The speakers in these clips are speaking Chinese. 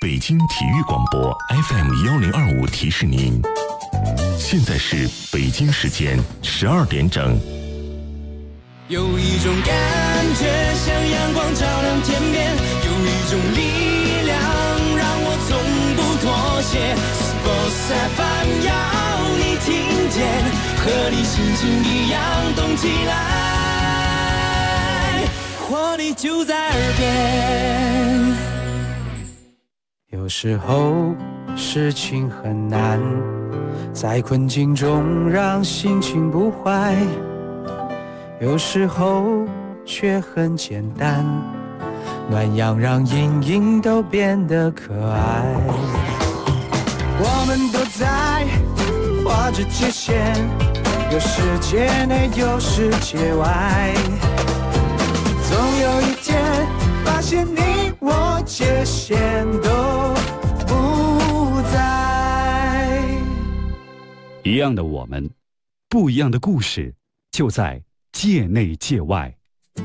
北京体育广播 FM1025提示您，现在是北京时间12点整。 有一种感觉像阳光照亮天边，有一种力量让我从不妥协。Sports FM 要你听见，和你心情一样动起来，活力就在耳边。 有时候事情很难，在困境中让心情不坏，有时候却很简单，暖阳让阴影都变得可爱。我们都在画着界限，有世界内有世界外，总有一天发现你我界限都不在。 一样的我们，不一样的故事，就在界内界外。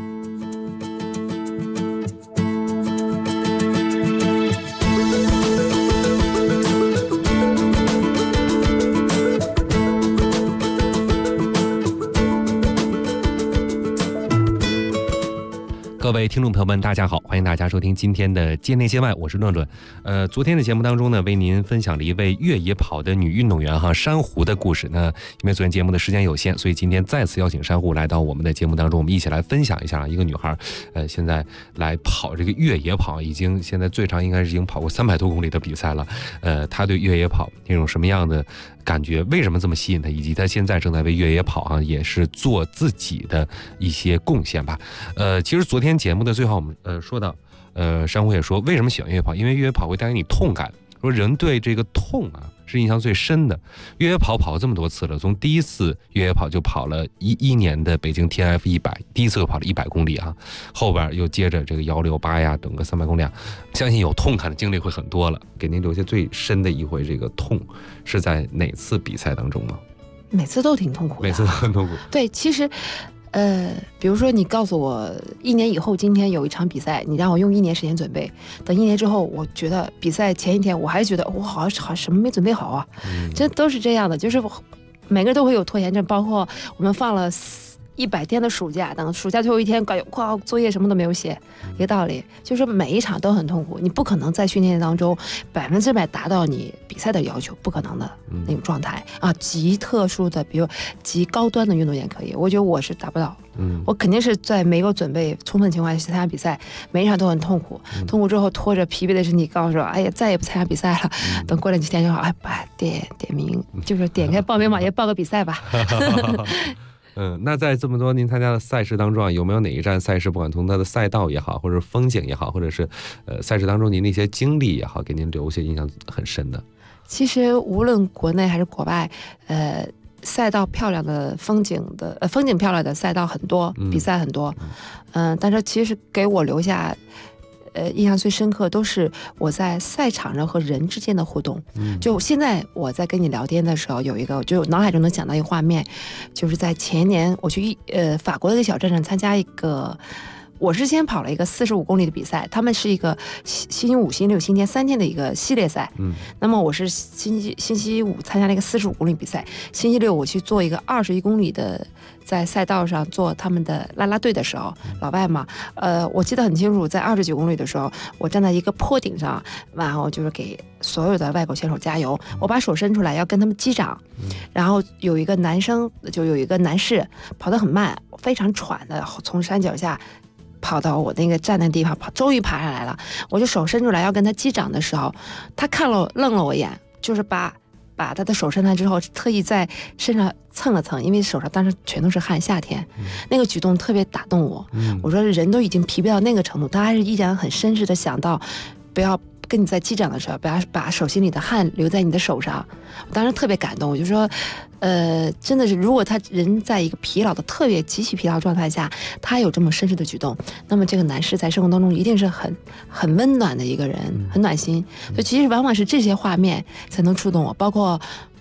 各位听众朋友们，大家好，欢迎大家收听今天的界内界外，我是论论。昨天的节目当中呢，为您分享了一位越野跑的女运动员珊瑚的故事。那因为昨天节目的时间有限，所以今天再次邀请珊瑚来到我们的节目当中，我们一起来分享一下一个女孩，现在来跑这个越野跑，现在最长应该是已经跑过300多公里的比赛了。她对越野跑那种什么样的感觉，为什么这么吸引她，以及她现在正在为越野跑也是做自己的一些贡献吧。其实昨天节目的最后我们说到，珊瑚也说为什么喜欢越野跑，因为越野跑会带给你痛感，说人对这个痛是印象最深的。越野跑了这么多次了，从第一次越野跑就跑了11年的北京 TF100， 第一次又跑了100公里后边又接着这个168呀，等个300公里相信有痛感的经历会很多了。给您留下最深的一回这个痛是在哪次比赛当中呢？ 每次都挺痛苦的， 每次都很痛苦。 对，其实比如说你告诉我1年以后今天有一场比赛，你让我用1年时间准备，等1年之后，我觉得比赛前一天我还觉得我好像什么没准备好啊，这都是这样的，就是每个人都会有拖延症，包括我们放了100天的暑假，等暑假最后一天作业什么都没有写，一个道理，就是每一场都很痛苦，你不可能在训练当中100%达到你比赛的要求，不可能的那种状态极特殊的，比如极高端的运动员可以，我觉得我是达不到。我肯定是在没有准备充分情况下参加比赛，每一场都很痛苦，痛苦之后拖着疲惫的身体告诉我，哎呀，再也不参加比赛了。等过了几天就好，点名，就是点开报名网页报个比赛吧。 那在这么多您参加的赛事当中有没有哪一站赛事，不管从它的赛道也好，或者风景也好，或者是赛事当中您的一些经历也好，给您留下印象很深的？ 其实无论国内还是国外，赛道漂亮的风景漂亮的赛道很多，比赛很多，但是其实给我留下印象最深刻都是我在赛场上和人之间的互动。就现在我在跟你聊天的时候，有一个就脑海中能想到一个画面，就是在前年我去法国的一个小镇上参加一个。我是先跑了一个45公里的比赛，他们是一个星期五、星期六、星期天3天的一个系列赛。那么我是星期五参加了一个45公里比赛，星期六我去做一个21公里的，在赛道上做他们的啦啦队的时候，老外嘛，我记得很清楚，在29公里的时候，我站在一个坡顶上，然后就是给所有的外国选手加油，我把手伸出来要跟他们击掌，然后有一个男士跑得很慢，非常喘的从山脚下跑到我那个站的地方，终于爬上来了。我就手伸出来要跟他击掌的时候，他愣了我一眼，就是把他的手伸来之后，特意在身上蹭了蹭，因为手上当时全都是汗，夏天，那个举动特别打动我。我说人都已经疲惫到那个程度，他还是依然很绅士的想到，不要跟你在击掌的时候，不要把手心里的汗留在你的手上。我当时特别感动，我就说，真的是，如果他人在一个疲劳的特别极其疲劳状态下，他有这么绅士的举动，那么这个男士在生活当中一定是很温暖的一个人，很暖心。所以其实往往是这些画面才能触动我，包括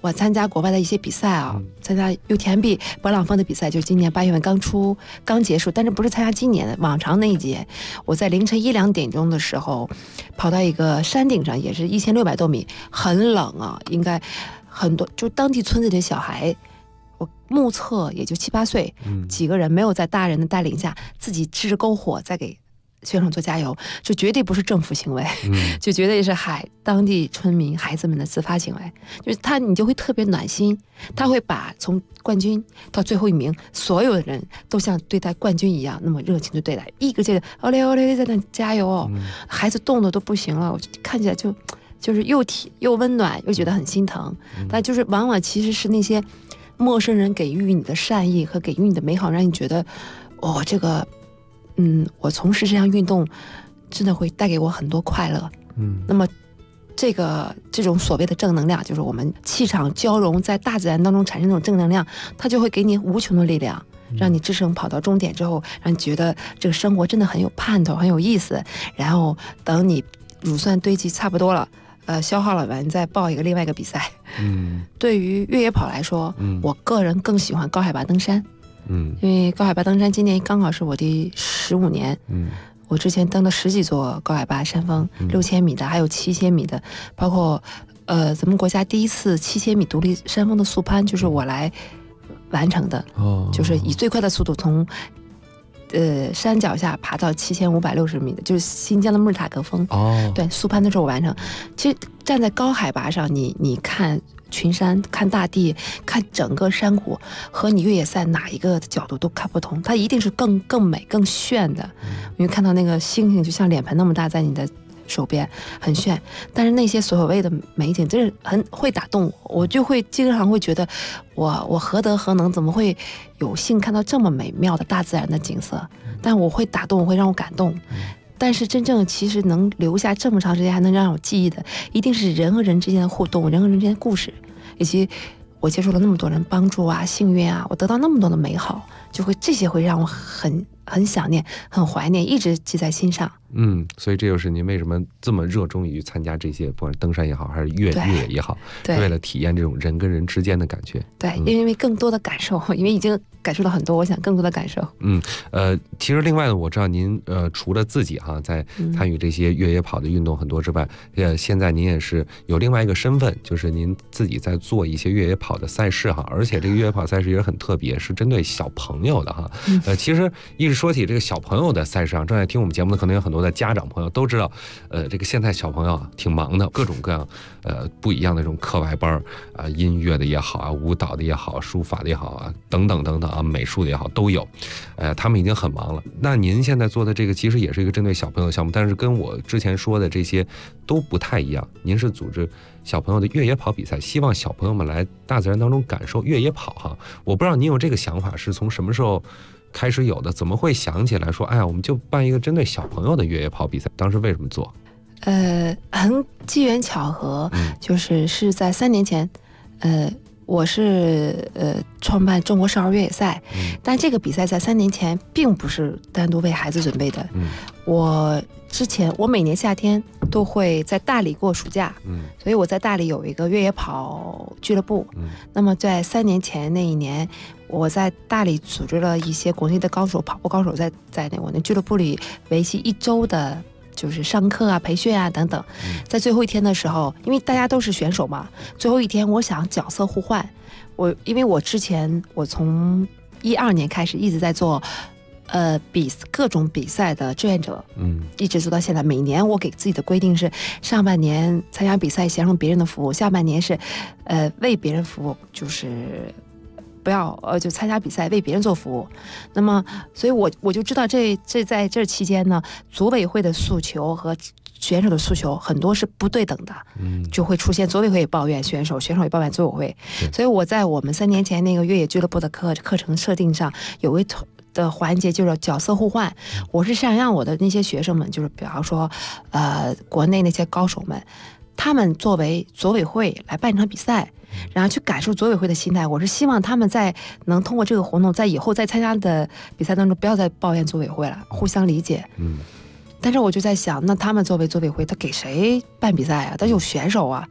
我参加国外的一些比赛啊，参加 UTMB 勃朗峰的比赛，就是今年8月份刚结束，但是不是参加今年的往常那一届。我在凌晨1、2点钟的时候，跑到一个山顶上，也是1600多米，很冷啊，应该很多就当地村子里的小孩。我目测也就7、8岁，几个人没有在大人的带领下，自己支着篝火在给选手做加油，这绝对不是政府行为，就绝对是当地村民孩子们的自发行为。就是你就会特别暖心，他会把从冠军到最后1名，所有的人都像对待冠军一样那么热情的对待，一个劲的奥利奥利在那加油哦，孩子冻得都不行了，我看起来就是又温暖又觉得很心疼。但就是往往其实是那些陌生人给予你的善意和给予你的美好，让你觉得这个我从事这项运动真的会带给我很多快乐。那么这种所谓的正能量，就是我们气场交融在大自然当中产生这种正能量，它就会给你无穷的力量，让你支撑跑到终点之后，让你觉得这个生活真的很有盼头，很有意思。然后等你乳酸堆积差不多了，消耗了完，再报另外一个比赛。对于越野跑来说，我个人更喜欢高海拔登山。因为高海拔登山今年刚好是我第15年。我之前登了10几座高海拔山峰，6000米的，还有7000米的，包括咱们国家第一次7000米独立山峰的速攀，就是我来完成的。就是以最快的速度从山脚下爬到7560米的，就是新疆的木尔塔格峰。对，速攀的时候我完成。其实站在高海拔上，你看群山，看大地，看整个山谷，和你越野赛哪一个角度都看不同，它一定是更美更炫的。因为看到那个星星就像脸盆那么大在你的手边，很炫。但是那些所谓的美景真是很会打动我就会经常会觉得我何德何能，怎么会有幸看到这么美妙的大自然的景色。但我会打动，会让我感动。但是真正其实能留下这么长时间还能让我记忆的，一定是人和人之间的互动，人和人之间的故事，以及我接触了那么多人帮助啊，幸运啊，我得到那么多的美好，这些会让我很想念，很怀念，一直记在心上。 所以这就是您为什么这么热衷于参加这些，不管登山也好，还是越野也好，为了体验这种人跟人之间的感觉。对， 因为更多的感受，因为已经感受到很多，我想更多的感受。 其实另外呢，我知道您除了自己在参与这些越野跑的运动很多之外，现在您也是有另外一个身份，就是您自己在做一些越野跑的赛事而且这个越野跑赛事也很特别，是针对小朋友的其实一直说起这个小朋友的赛事正在听我们节目的可能有很多的家长朋友都知道，这个现在小朋友挺忙的，各种各样不一样的这种课外班音乐的也好舞蹈的也好，书法的也好等等等等美术的也好都有，他们已经很忙了。那您现在做的这个其实也是一个针对小朋友的项目，但是跟我之前说的这些都不太一样。您是组织小朋友的越野跑比赛，希望小朋友们来大自然当中感受越野跑我不知道您有这个想法是从什么时候开始有的？怎么会想起来说我们就办一个针对小朋友的越野跑比赛？当时为什么做？ 很机缘巧合，是在3年前，我是创办中国少儿越野赛，但这个比赛在3年前并不是单独为孩子准备的。我每年夏天都会在大理过暑假，所以我在大理有一个越野跑俱乐部。那么在3年前那一年，我在大理组织了一些国内的跑步高手在我那俱乐部里为期1周的就是上课培训等等。在最后一天的时候，因为大家都是选手嘛，最后一天我想角色互换。因为我从12年开始一直在做各种比赛的志愿者，一直做到现在。每年我给自己的规定是，上半年参加比赛享受别人的服务，下半年是为别人服务，就是不要就参加比赛为别人做服务。那么所以我就知道在这期间呢，组委会的诉求和选手的诉求很多是不对等的，就会出现组委会也抱怨选手，选手也抱怨组委会。所以我在我们3年前那个越野俱乐部的课程设定上有一的环节，就是角色互换。我是想让我的那些学生们，就是比方说国内那些高手们，他们作为组委会来办一场比赛，然后去感受组委会的心态。我是希望他们能通过这个活动，在以后再参加的比赛当中不要再抱怨组委会了，互相理解。但是我就在想，那他们作为组委会，他给谁办比赛他有选手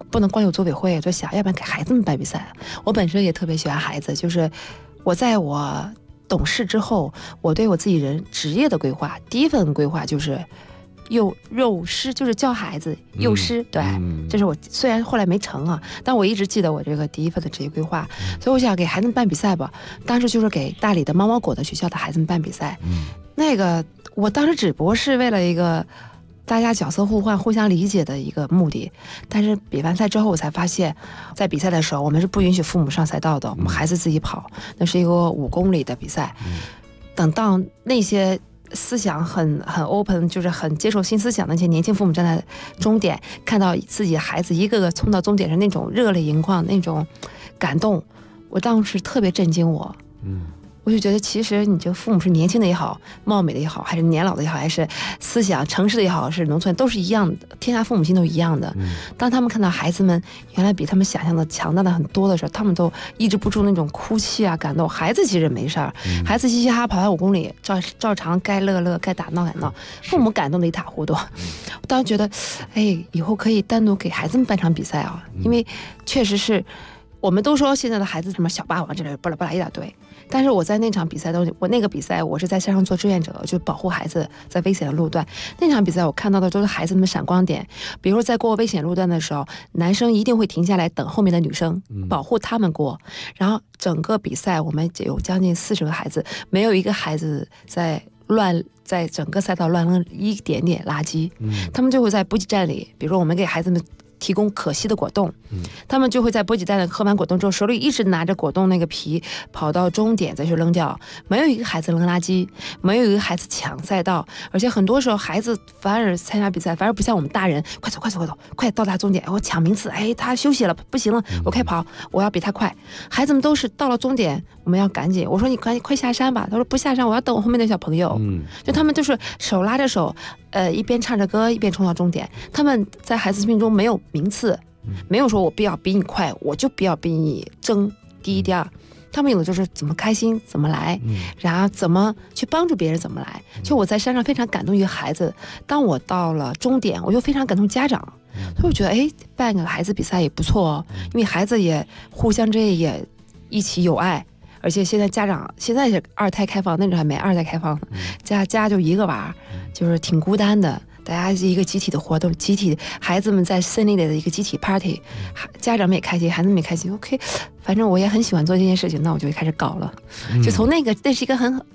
不能光有组委会，我就想要不然给孩子们办比赛。我本身也特别喜欢孩子，就是我在我懂事之后，我对我自己职业的规划，第一份规划就是幼师，就是教孩子幼师，对，这是我虽然后来没成啊，但我一直记得我这个第一份的职业规划，所以我想给孩子们办比赛吧。当时就是给大理的猫猫果的学校的孩子们办比赛，那个我当时只不过是为了一个大家角色互换、互相理解的一个目的，但是比完赛之后，我才发现，在比赛的时候，我们是不允许父母上赛道的，我们孩子自己跑，那是一个5公里的比赛。等到那些思想很 open， 就是很接受新思想的那些年轻父母站在终点，看到自己的孩子一个个冲到终点上那种热泪盈眶、那种感动，我当时特别震惊我。我就觉得，其实你这个父母是年轻的也好，貌美的也好，还是年老的也好，还是思想城市的也好，是农村，都是一样的，天下父母心都一样的。当他们看到孩子们原来比他们想象的强大的很多的时候，他们都抑制不住那种哭泣啊、感动。孩子其实没事儿，孩子嘻嘻哈哈跑完5公里，照常该乐乐，该打闹打闹，父母感动的一塌糊涂。我当时觉得，哎，以后可以单独给孩子们办场比赛啊，因为确实是。我们都说现在的孩子什么小霸王之类的，巴拉巴拉一大堆。但是我在那场比赛我那个比赛我是在山上做志愿者，就保护孩子在危险的路段。那场比赛我看到的都是孩子们闪光点，比如在过危险路段的时候，男生一定会停下来等后面的女生，保护他们过。然后整个比赛我们有将近40个孩子，没有一个孩子在整个赛道乱扔一点点垃圾。他们就会在补给站里，比如说我们给孩子们提供可吸的果冻，他们就会在补给站喝完果冻之后，手里一直拿着果冻那个皮，跑到终点再去扔掉。没有一个孩子扔垃圾，没有一个孩子抢赛道，而且很多时候孩子反而参加比赛，反而不像我们大人，快走快走快走，快到达终点，我抢名次，哎，他休息了，不行了，我快跑，我要比他快。孩子们都是到了终点，我们要赶紧，我说你赶紧快下山吧，他说不下山，我要等我后面的小朋友。就他们就是手拉着手，一边唱着歌一边冲到终点。他们在孩子心中没有名次，没有说我必要比你快，我就必要比你争第一第二。他们有的就是怎么开心怎么来，然后怎么去帮助别人怎么来。就我在山上非常感动一个孩子，当我到了终点，我就非常感动家长。所以我觉得，哎，办个孩子比赛也不错哦，因为孩子也互相之间也一起有爱。而且现在家长现在是2胎开放，那时候还没2胎开放呢，家就一个娃，就是挺孤单的。大家是一个集体的活动，集体孩子们在森林里的一个集体 party， 家长们也开心，孩子们也开心。OK， 反正我也很喜欢做这件事情，那我就开始搞了。就从那是一个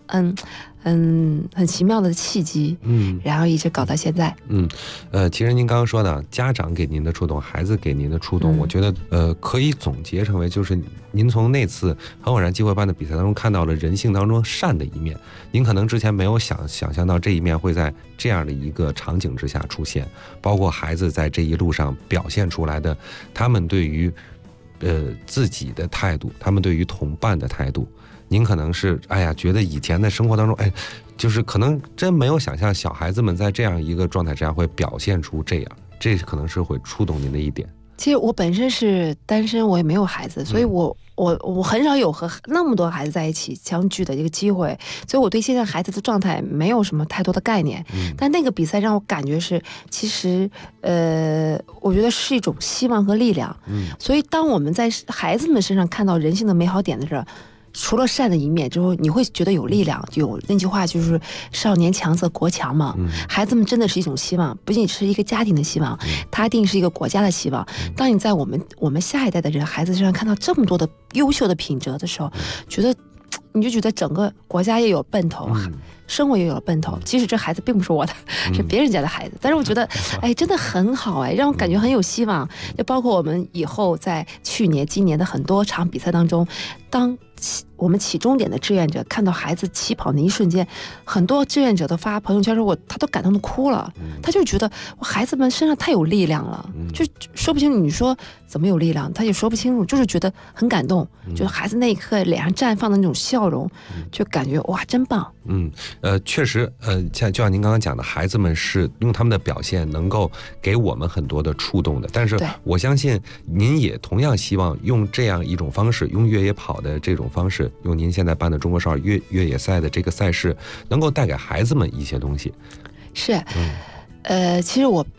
很奇妙的契机，然后一直搞到现在。 其实您刚刚说的家长给您的触动，孩子给您的触动，我觉得可以总结成为就是您从那次很偶然机会办的比赛当中看到了人性当中善的一面。您可能之前没有想象到这一面会在这样的一个场景之下出现，包括孩子在这一路上表现出来的他们对于自己的态度，他们对于同伴的态度。您可能是觉得以前的生活当中，就是可能真没有想象小孩子们在这样一个状态之下会表现出这样，这可能是会触动您的一点。 其实我本身是单身，我也没有孩子，所以我很少有和那么多孩子在一起相聚的一个机会，所以我对现在孩子的状态没有什么太多的概念。但那个比赛让我感觉是，其实我觉得是一种希望和力量。所以当我们在孩子们身上看到人性的美好点的时候，除了善的一面之后，你会觉得有力量。有那句话就是少年强则国强嘛，孩子们真的是一种希望，不仅是一个家庭的希望，它一定是一个国家的希望。当你在我们下一代的人孩子身上看到这么多的优秀的品质的时候，你就觉得整个国家也有奔头，生活也有了奔头。即使这孩子并不是我的，是别人家的孩子，但是我觉得真的很好，让我感觉很有希望。就包括我们以后在去年今年的很多场比赛当中，当我们起终点的志愿者看到孩子起跑那一瞬间，很多志愿者都发朋友圈说他都感动的哭了，他就觉得孩子们身上太有力量了，就说不清楚，你说怎么有力量，他也说不清楚，就是觉得很感动，就是孩子那一刻脸上绽放的那种笑容，就感觉哇真棒。 确实，就像您刚刚讲的，孩子们是用他们的表现能够给我们很多的触动的，但是我相信您也同样希望用这样一种方式，用越野跑的这种方式，用您现在办的中国少儿越野赛的这个赛事，能够带给孩子们一些东西。 是，其实我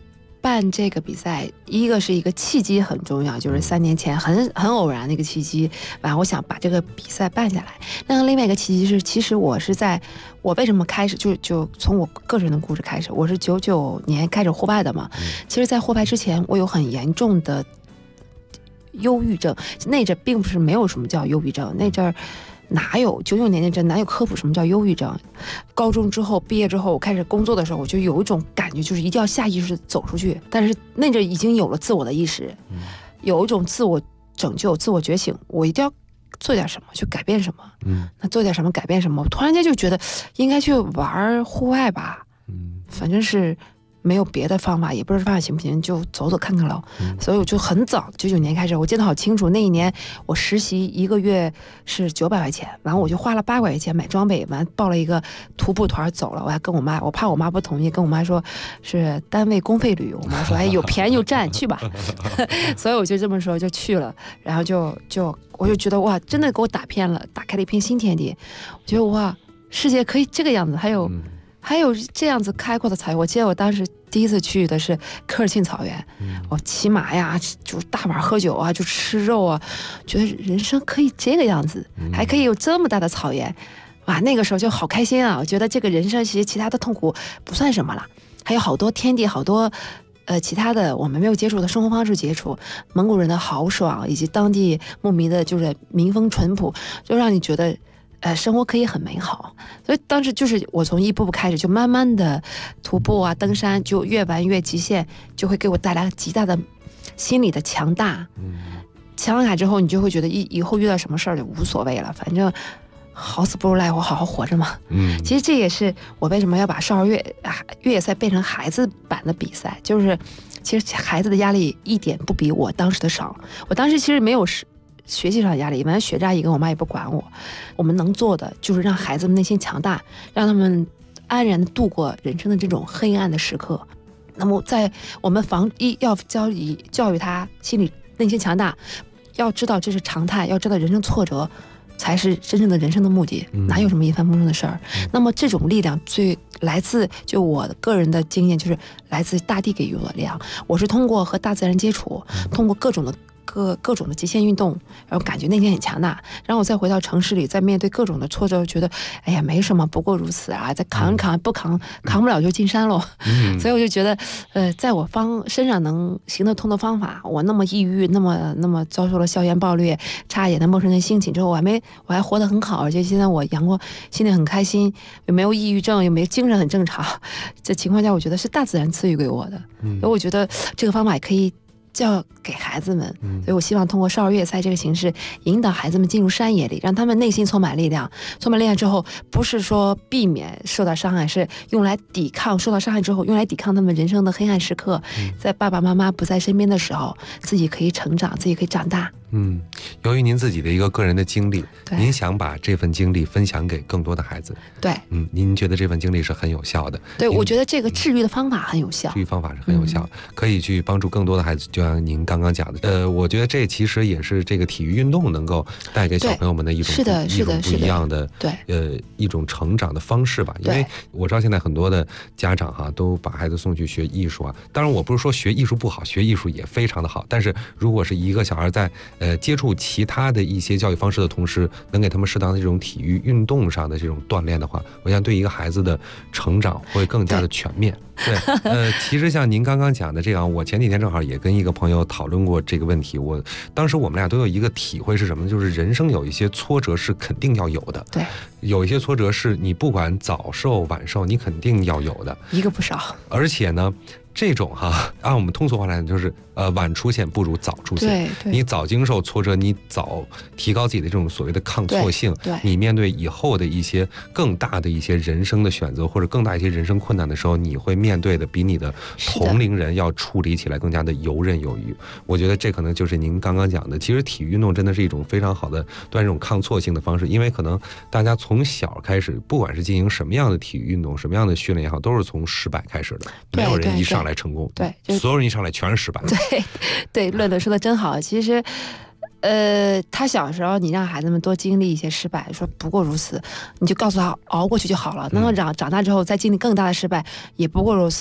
办这个比赛，一个是一个契机很重要，就是3年前很偶然的一个契机，我想把这个比赛办下来。那另外一个契机是，其实我为什么开始就从我个人的故事开始，我是99年开始户外的嘛。其实，在户外之前，我有很严重的忧郁症，那阵并不是没有什么叫忧郁症，那阵哪有99年那阵哪有科普什么叫忧郁症？高中之后毕业之后，我开始工作的时候，我就有一种感觉，就是一定要下意识走出去。但是那阵已经有了自我的意识，有一种自我拯救、自我觉醒，我一定要做点什么，去改变什么。那做点什么，改变什么？我突然间就觉得应该去玩户外吧。反正是没有别的方法，也不知道方法行不行，就走走看看喽。所以我就很早99年开始，我记得好清楚，那一年我实习1个月是900块钱，完了我就花了800块钱买装备，完报了一个徒步团走了。我还跟我妈，我怕我妈不同意，跟我妈说是单位公费旅游，我妈说哎有便宜就占，去吧。所以我就这么说就去了，然后我就觉得哇，真的给我打开了一片新天地。我觉得哇，世界可以这个样子，还有这样子开阔的草原。我记得我当时第一次去的是科尔沁草原，我骑马呀，就是大碗喝酒啊，就吃肉啊，觉得人生可以这个样子，还可以有这么大的草原，哇，那个时候就好开心啊！我觉得这个人生其实其他的痛苦不算什么了，还有好多天地，好多其他的我们没有接触的生活方式接触，蒙古人的豪爽以及当地牧民的就是民风淳朴，就让你觉得生活可以很美好。所以当时就是我从一步步开始，就慢慢的徒步啊登山，就越玩越极限，就会给我带来极大的心理的强大。强大之后你就会觉得以后遇到什么事儿就无所谓了，反正好死不如赖活，好好活着嘛。其实这也是我为什么要把少儿越野赛变成孩子版的比赛，就是其实孩子的压力一点不比我当时的少。我当时其实没有学习上的压力，反正学渣一个，我妈也不管我。我们能做的就是让孩子们内心强大，让他们安然的度过人生的这种黑暗的时刻。那么在我们要教育他心理内心强大，要知道这是常态，要知道人生挫折才是真正的人生的目的，哪有什么一帆风顺的事儿。那么这种力量最来自就我个人的经验，就是来自大地给予我的力量。我是通过和大自然接触，通过各种的极限运动，然后感觉内心很强大，然后我再回到城市里，再面对各种的挫折，觉得哎呀没什么，不过如此啊，再扛一扛，扛不了就进山喽。所以我就觉得在我身上能行得通的方法，我那么抑郁，那么遭受了校园暴力，差一点的陌生人性侵之后，我还活得很好，而且现在我阳光，心里很开心，又没有抑郁症，又没有精神很正常。这情况下我觉得是大自然赐予给我的。所以我觉得这个方法也可以教给孩子们，所以我希望通过少儿越野赛这个形式，引导孩子们进入山野里，让他们内心充满力量。充满力量之后，不是说避免受到伤害，是用来抵抗受到伤害之后，用来抵抗他们人生的黑暗时刻。在爸爸妈妈不在身边的时候，自己可以成长，自己可以长大。 由于您自己的一个个人的经历，您想把这份经历分享给更多的孩子。 对， 您觉得这份经历是很有效的。 对，我觉得这个治愈的方法很有效， 治愈方法是很有效，可以去帮助更多的孩子。就像您刚刚讲的，我觉得这其实也是这个体育运动能够带给小朋友们的一种不一样的一种成长的方式吧。因为我知道现在很多的家长都把孩子送去学艺术啊，当然我不是说学艺术不好，学艺术也非常的好，但是如果是一个小孩在接触其他的一些教育方式的同时，能给他们适当的这种体育运动上的这种锻炼的话，我想对一个孩子的成长会更加的全面。对，其实像您刚刚讲的这样，我前几天正好也跟一个朋友讨论过这个问题。当时我们俩都有一个体会是什么呢？就是人生有一些挫折是肯定要有的，对，有一些挫折是你不管早受晚受，你肯定要有的， 一个不少。 而且呢，这种按我们通俗话来讲，就是晚出现不如早出现。对，你早经受挫折，你早提高自己的这种所谓的抗挫性，你面对以后的一些更大的一些人生的选择，或者更大一些人生困难的时候，你会面对的比你的同龄人要处理起来更加的游刃有余。我觉得这可能就是您刚刚讲的，其实体育运动真的是一种非常好的锻炼这种抗挫性的方式。因为可能大家从小开始，不管是进行什么样的体育运动，什么样的训练也好，都是从失败开始的，没有人一上来成功，所有人一上来全是失败。 对，乐乐说的真好。其实他小时候你让孩子们多经历一些失败，说不过如此，你就告诉他熬过去就好了。那么长大之后再经历更大的失败，也不过如此，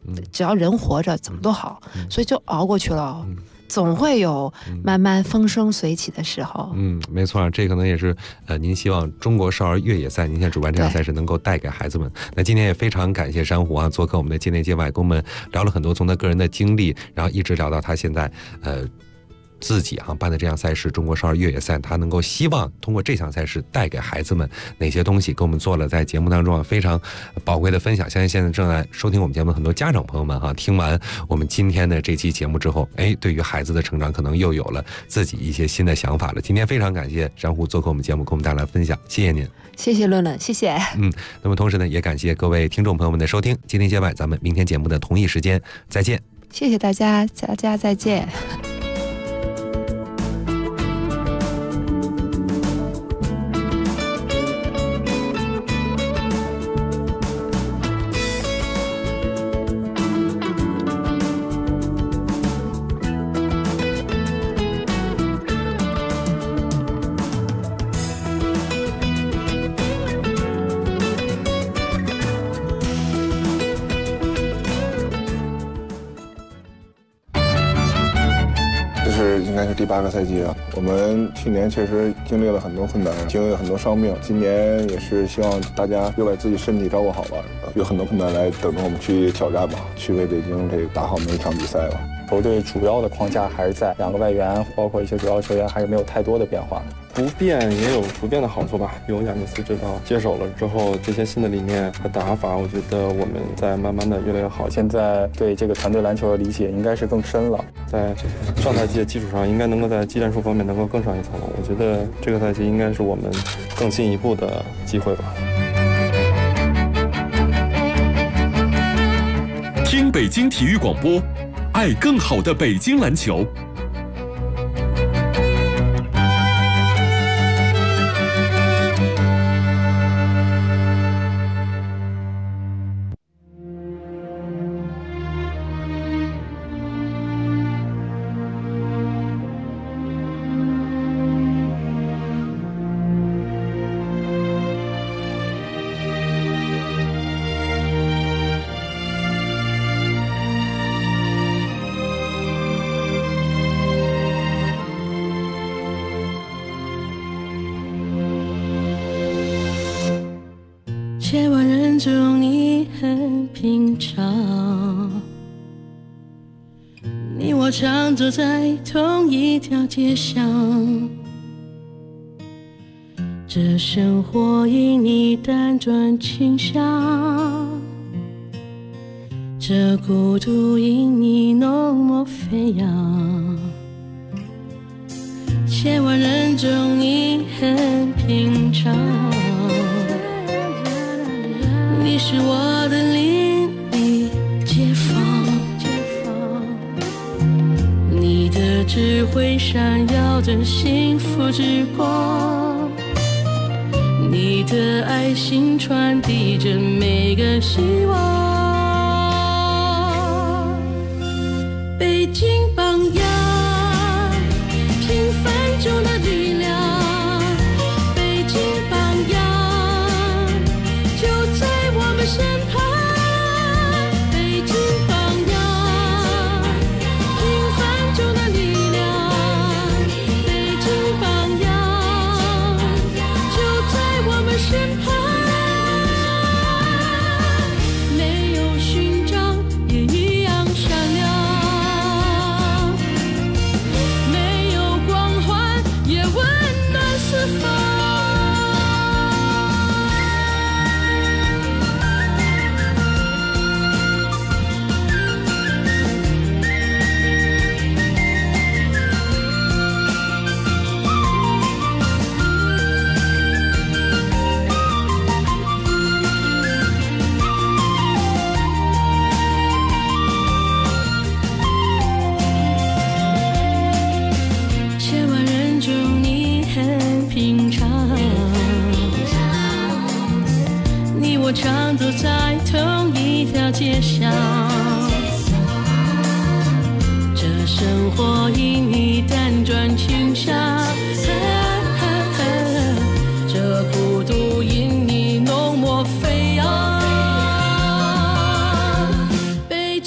只要人活着，怎么都好，所以就熬过去了。总会有慢慢风生水起的时候。 没错，这可能也是您希望中国少儿越野赛，您现在主办这场赛事能够带给孩子们。那今天也非常感谢珊瑚啊，做客我们的界内界外，跟我们聊了很多，从他个人的经历，然后一直聊到他现在自己办的这项赛事中国少儿越野赛，他能够希望通过这项赛事带给孩子们哪些东西，跟我们做了在节目当中非常宝贵的分享。相信现在正在收听我们节目的很多家长朋友们听完我们今天的这期节目之后，对于孩子的成长可能又有了自己一些新的想法了。今天非常感谢珊瑚做客我们节目，跟我们带来分享，谢谢您。 谢谢论论，谢谢。 那么同时呢，也感谢各位听众朋友们的收听，界内界外，咱们明天节目的同一时间再见。 谢谢大家，大家再见。 应该是第8个赛季了。我们去年确实经历了很多困难，经历了很多伤病。今年也是希望大家又把自己身体照顾好吧，有很多困难来等着我们去挑战吧，去为北京这个打好每一场比赛吧。 球队主要的框架还是在2个外援，包括一些主要球员还是没有太多的变化。 不变也有不变的好处吧。由亚尼斯指导接手了之后，这些新的理念和打法，我觉得我们在慢慢的越来越好。 现在对这个团队篮球的理解应该是更深了， 在上赛季的基础上，应该能够在技战术方面能够更上一层楼。我觉得这个赛季应该是我们更进一步的机会吧。 听北京体育广播，爱更好的北京篮球。 千万人中你很平常，你我常走在同一条街上，这生活因你辗转倾向，这孤独因你浓墨飞扬。千万人中你很平常，你是我的邻里街坊，你的智慧闪耀着幸福之光，你的爱心传递着每个希望。北京榜样，平凡中的力量，北京榜样就在我们身旁。北京榜样，平凡中的力量，北京榜样就在我们身旁。没有勋章也一样闪亮，没有光环也温暖四方。千万人中你很平常，你我常走在同一条街上，这生活因你辗转倾向，这孤独因你浓墨飞扬。北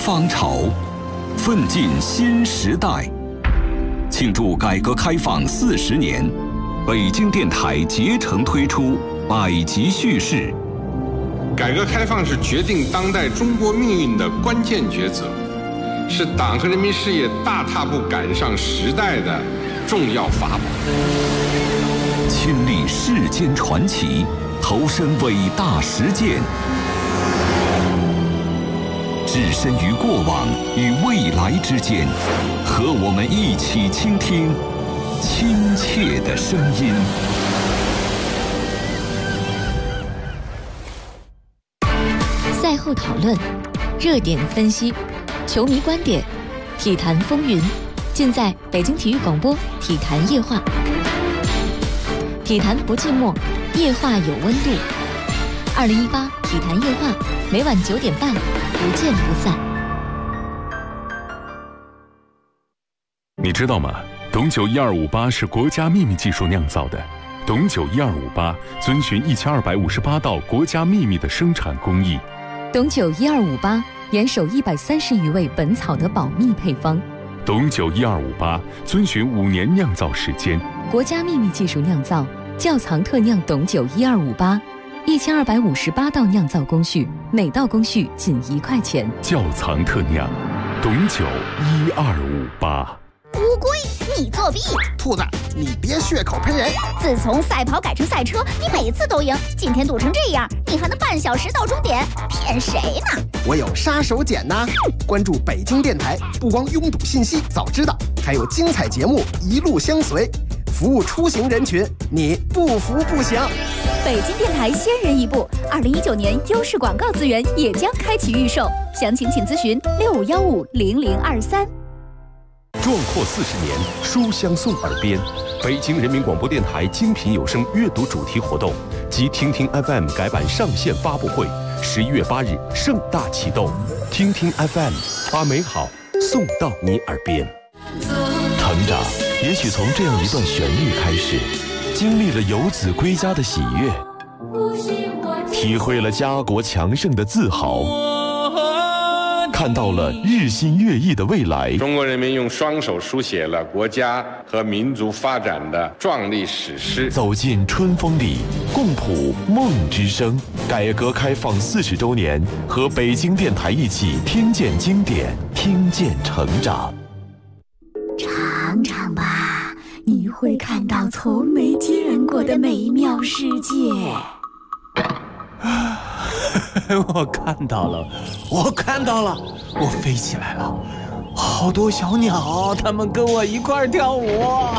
方潮，奋进新时代。庆祝改革开放40年，北京电台竭诚推出百集叙事。 改革开放是决定当代中国命运的关键抉择，是党和人民事业大踏步赶上时代的重要法宝。 亲历世间传奇，投身伟大实践，置身于过往与未来之间，和我们一起倾听亲切的声音。 赛后讨论，热点分析，球迷观点，体坛风云，尽在北京体育广播体坛夜话。体坛不寂寞，夜话有温度。2018体坛夜话，每晚9点半，不见不散。 你知道吗？董酒12588是国家秘密技术酿造的。董酒12588遵循1258道国家秘密的生产工艺。 董酒1258严守130余味本草的保密配方。 董酒12588遵循5年酿造时间， 国家秘密技术酿造，窖藏特酿董酒1258，1258道酿造工序，每道工序仅1块钱。 窖藏特酿，董酒1258。 乌龟，你作弊！ 兔子，你别血口喷人！ 自从赛跑改成赛车，你每次都赢，今天堵成这样，你还能半小时到终点？骗谁呢？ 我有杀手锏呐！关注北京电台，不光拥堵信息早知道，还有精彩节目一路相随，服务出行人群，你不服不行。 北京电台先人一步，2019年优势广告资源也将开启预售，详情请咨询65150023。 壮阔40年，书香送耳边。北京人民广播电台精品有声阅读主题活动及听听 FM 改版上线发布会，11月8日盛大启动。听听 FM， 把美好送到你耳边。成长也许从这样一段旋律开始，经历了游子归家的喜悦，体会了家国强盛的自豪，看到了日新月异的未来。 中国人民用双手书写了国家和民族发展的壮丽史诗。 走进春风里，共谱梦之声。改革开放40周年，和北京电台一起听见经典，听见成长。 尝尝吧，你会看到从没见过的美妙世界。 我看到了，我飞起来了，好多小鸟，它们跟我一块儿跳舞。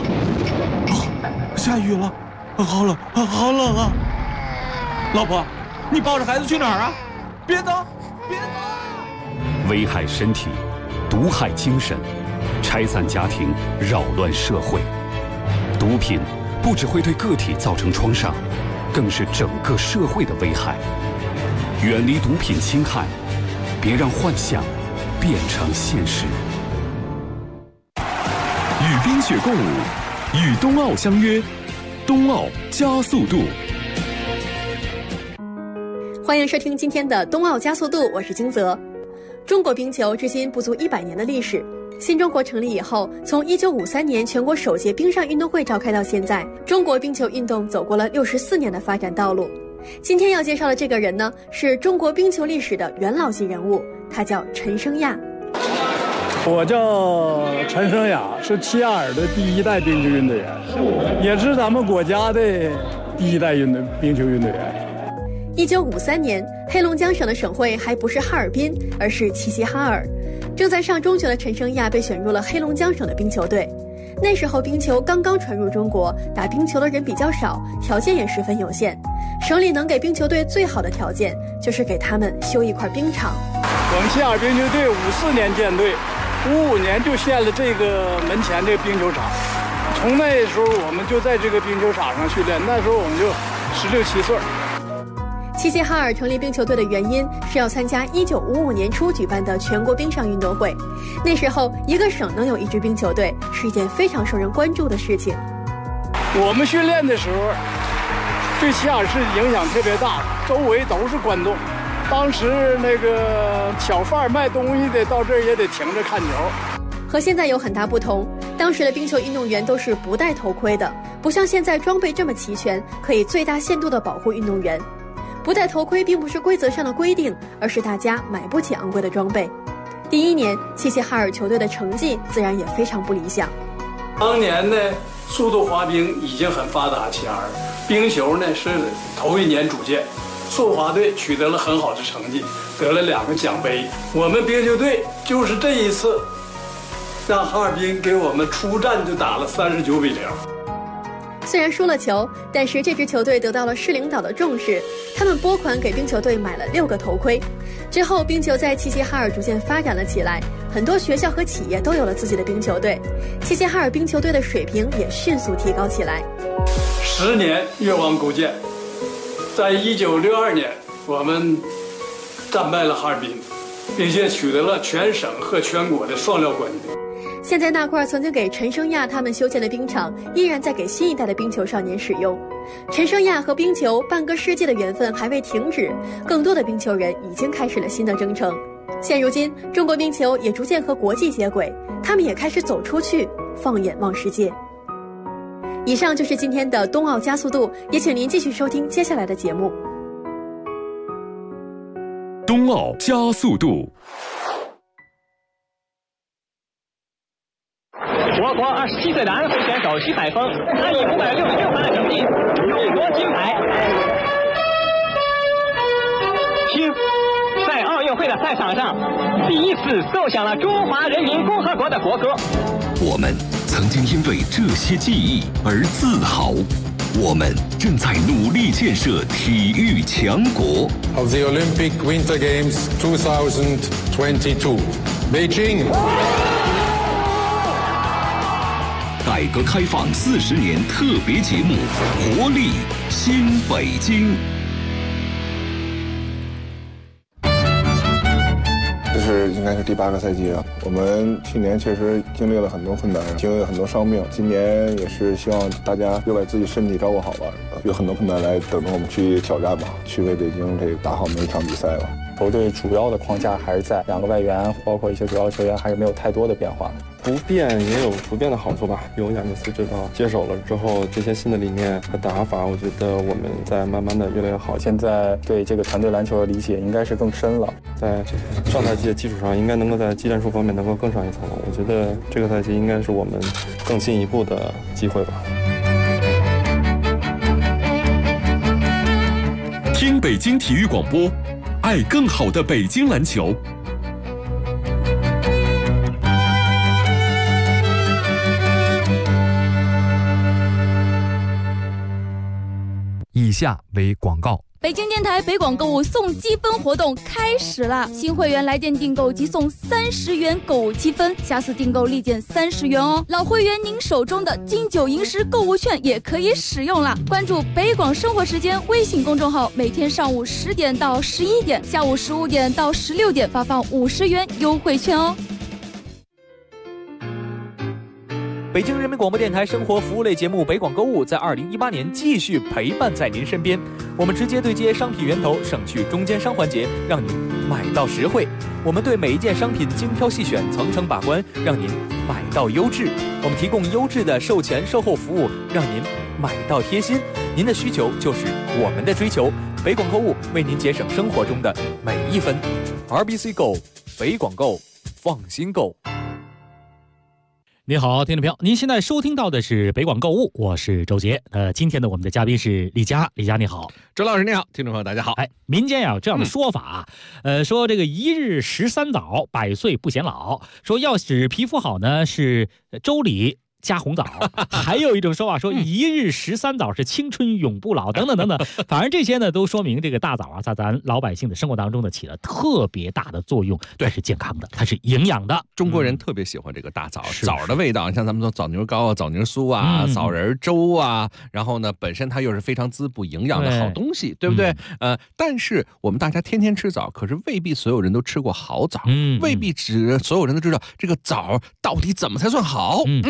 下雨了，好冷啊！老婆，你抱着孩子去哪儿啊？别走！ 危害身体，毒害精神，拆散家庭，扰乱社会。毒品不只会对个体造成创伤，更是整个社会的危害。远离毒品侵害，别让幻想变成现实。 与冰雪共舞，与冬奥相约，冬奥加速度。 欢迎收听今天的冬奥加速度，我是金泽。中国冰球至今不足100年的历史。新中国成立以后，从1953年全国首届冰上运动会召开到现在，中国冰球运动走过了64年的发展道路。今天要介绍的这个人呢，是中国冰球历史的元老级人物，他叫陈升亚。 我叫陈升亚，是齐亚尔的第1代冰球运动员，也是咱们国家的第1代冰球运动员。 1953年，黑龙江省的省会还不是哈尔滨，而是齐齐哈尔。正在上中学的陈升亚被选入了黑龙江省的冰球队。那时候冰球刚刚传入中国，打冰球的人比较少，条件也十分有限。省里能给冰球队最好的条件，就是给他们修一块冰场。 我们齐亚尔冰球队54年建队，55年就建了这个门前这个冰球场。从那时候我们就在这个冰球场上训练，那时候我们就16、17岁。 齐齐哈尔成立冰球队的原因是要参加1955年初举办的全国冰上运动会。那时候一个省能有一支冰球队是一件非常受人关注的事情。 我们训练的时候对齐亚尔市影响特别大，周围都是观众， 当时那个小贩卖东西的到这儿也得停着看球。 和现在有很大不同，当时的冰球运动员都是不戴头盔的，不像现在装备这么齐全，可以最大限度地保护运动员。不戴头盔并不是规则上的规定，而是大家买不起昂贵的装备。第一年，齐齐哈尔球队的成绩自然也非常不理想。 当年呢，速度滑冰已经很发达，齐齐哈尔冰球呢是头一年组建，速滑队取得了很好的成绩，得了2个奖杯。我们冰球队就是这一次，让哈尔滨给我们出战就打了39-0。 虽然输了球，但是这支球队得到了市领导的重视，他们拨款给冰球队买了6个头盔。之后，冰球在齐齐哈尔逐渐发展了起来，很多学校和企业都有了自己的冰球队，齐齐哈尔冰球队的水平也迅速提高起来。 10年越王勾践，在1962年，我们战败了哈尔滨，并且取得了全省和全国的双料冠军。 现在那块曾经给陈升亚他们修建的冰场，依然在给新一代的冰球少年使用。陈升亚和冰球半个世纪的缘分还未停止，更多的冰球人已经开始了新的征程。现如今，中国冰球也逐渐和国际接轨，他们也开始走出去，放眼望世界。以上就是今天的冬奥加速度，也请您继续收听接下来的节目。 冬奥加速度。 我国27岁的安徽选手徐海峰，他以566分的成绩勇夺金牌。听，在奥运会的赛场上，第一次奏响了中华人民共和国的国歌。 我们曾经因为这些记忆而自豪，我们正在努力建设体育强国。 Of the Olympic Winter Games 2022, Beijing。 改革开放40年特别节目《活力新北京》。 这是应该是第8个赛季了。我们去年确实经历了很多困难，经历了很多伤病。今年也是希望大家又把自己身体照顾好吧，有很多困难来等着我们去挑战吧，去为北京这个打好每一场比赛吧。 球队主要的框架还是在2个外援，包括一些主要球员，还是没有太多的变化。 不变也有不变的好处吧。有雅各斯指导接手了之后，这些新的理念和打法，我觉得我们在慢慢的越来越好。 现在对这个团队篮球的理解应该是更深了， 在上赛季的基础上，应该能够在技战术方面能够更上一层楼。我觉得这个赛季应该是我们更进一步的机会吧。 听北京体育广播，爱更好的北京篮球。 以下为广告。 北京电台北广购物送积分活动开始了，新会员来电订购即送30元购物积分，下次订购立减30元哦。老会员您手中的金九银十购物券也可以使用了。关注北广生活时间微信公众号，每天上午10点到11点，下午15点到16点发放50元优惠券哦。 北京人民广播电台生活服务类节目北广购物在2018年继续陪伴在您身边，我们直接对接商品源头，省去中间商环节，让您买到实惠。我们对每一件商品精挑细选，层层把关，让您买到优质。我们提供优质的售前售后服务，让您买到贴心。您的需求就是我们的追求，北广购物为您节省生活中的每一分。RBC Go， 北广购，放心购。 您好，听众朋友，您现在收听到的是北广购物，我是周杰。今天呢，我们的嘉宾是李佳，李佳你好， 周老师你好，听众朋友大家好。 民间有这样的说法，说这个1日13早，100岁不显老。说要使皮肤好呢，是粥里加红枣，还有一种说法说1日13早是青春永不老，等等等等。反正这些呢，都说明这个大枣啊，在咱老百姓的生活当中呢，起了特别大的作用。它是健康的，它是营养的。 中国人特别喜欢这个大枣，枣的味道，像咱们说枣泥糕啊、枣泥酥啊、枣仁粥啊，然后呢，本身它又是非常滋补营养的好东西，对不对？但是我们大家天天吃枣，可是未必所有人都吃过好枣，未必所有人都知道这个枣到底怎么才算好。 我跟